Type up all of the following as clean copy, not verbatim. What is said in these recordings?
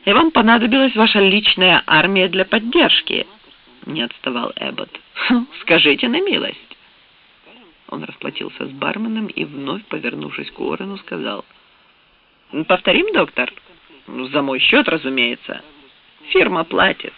И вам понадобилась ваша личная армия для поддержки, не отставал Эббот. Скажите на милость. Он расплатился с барменом и, вновь повернувшись к Уоррену, сказал: «Повторим, доктор? За мой счет, разумеется. Фирма платит».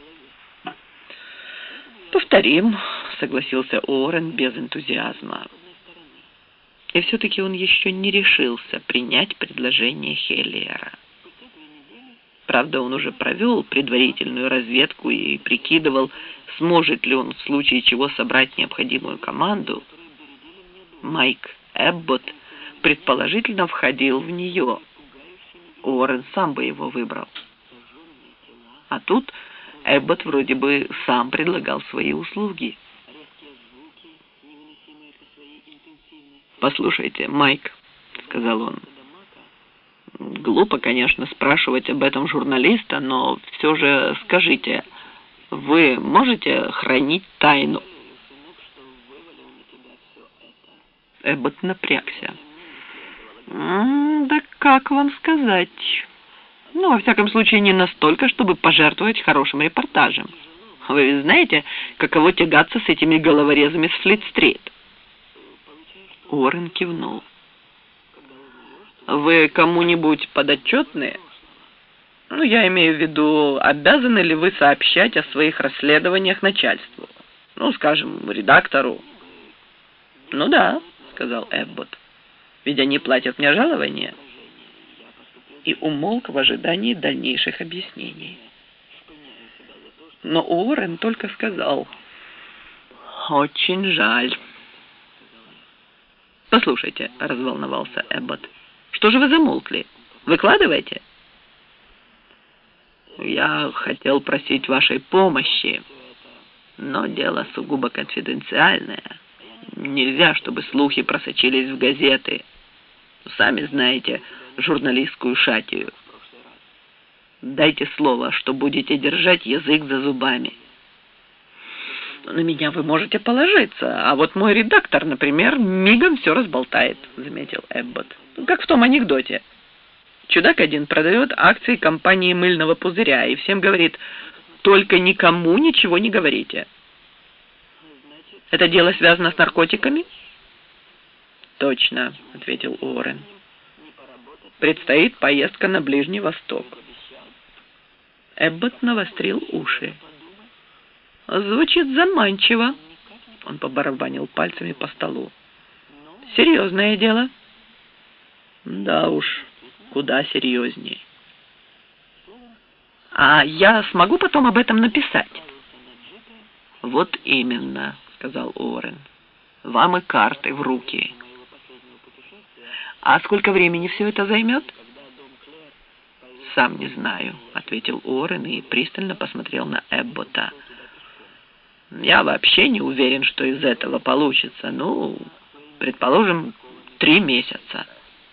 «Повторим», — согласился Уоррен без энтузиазма. И все-таки он еще не решился принять предложение Хеллиера. Правда, он уже провел предварительную разведку и прикидывал, сможет ли он в случае чего собрать необходимую команду. Майк Эббот предположительно входил в нее. Уоррен сам бы его выбрал. А тут Эббот вроде бы сам предлагал свои услуги. «Послушайте, Майк», — сказал он, — «глупо, конечно, спрашивать об этом журналиста, но все же скажите, вы можете хранить тайну?» Эббот напрягся. «Да как вам сказать? Ну, во всяком случае, не настолько, чтобы пожертвовать хорошим репортажем. Вы ведь знаете, каково тягаться с этими головорезами с Флит-стрит?» Уоррен кивнул. «Вы кому-нибудь подотчетны? Ну, я имею в виду, обязаны ли вы сообщать о своих расследованиях начальству? Ну, скажем, редактору?» «Ну да», — сказал Эббот, — «ведь они платят мне жалование». И умолк в ожидании дальнейших объяснений. Но Уоррен только сказал: «Очень жаль». «Послушайте», — разволновался Эббот, — «что же вы замолкли? Выкладывайте». «Я хотел просить вашей помощи, но дело сугубо конфиденциальное. Нельзя, чтобы слухи просочились в газеты. Сами знаете журналистскую шатию. Дайте слово, что будете держать язык за зубами». «На меня вы можете положиться, а вот мой редактор, например, мигом все разболтает», — заметил Эббот. «Как в том анекдоте. Чудак один продает акции компании мыльного пузыря и всем говорит: только никому ничего не говорите». «Это дело связано с наркотиками?» «Точно», — ответил Уоррен. «Предстоит поездка на Ближний Восток». Эббот навострил уши. «Звучит заманчиво», — он побарабанил пальцами по столу. «Серьезное дело». «Да уж, куда серьезнее». «А я смогу потом об этом написать?» «Вот именно», — сказал Уоррен. «Вам и карты в руки». «А сколько времени все это займет?» «Сам не знаю», — ответил Уоррен и пристально посмотрел на Эббота. «Я вообще не уверен, что из этого получится. Ну, предположим, 3 месяца».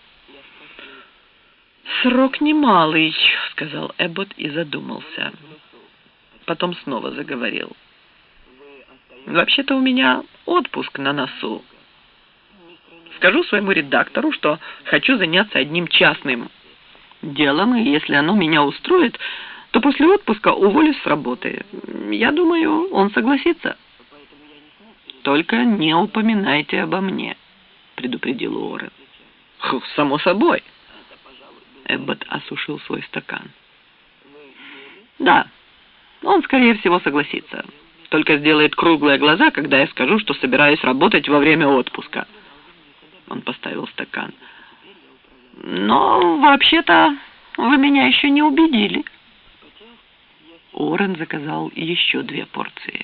«Срок немалый», — сказал Эббот и задумался. Потом снова заговорил. «Вообще-то у меня отпуск на носу. Скажу своему редактору, что хочу заняться одним частным делом, и если оно меня устроит, то после отпуска уволюсь с работы. Я думаю, он согласится». «Только не упоминайте обо мне», — предупредил Уоррен. «Само собой». Эббот осушил свой стакан. «Да, он, скорее всего, согласится. Только сделает круглые глаза, когда я скажу, что собираюсь работать во время отпуска». Он поставил стакан. «Но, вообще-то, вы меня еще не убедили». Уоррен заказал еще 2 порции.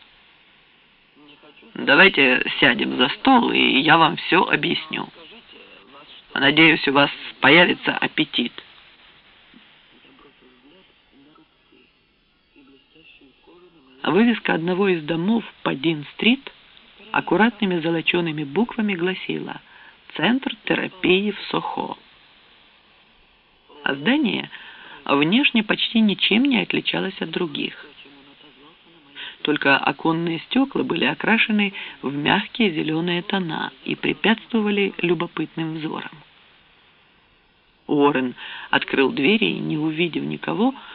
«Давайте сядем за стол, и я вам все объясню. Надеюсь, у вас появится аппетит». Вывеска одного из домов по Дин-стрит аккуратными золочеными буквами гласила: «Центр терапии в Сохо». А здание внешне почти ничем не отличалось от других. Только оконные стекла были окрашены в мягкие зеленые тона и препятствовали любопытным взорам. Уоррен открыл двери и, не увидев никого,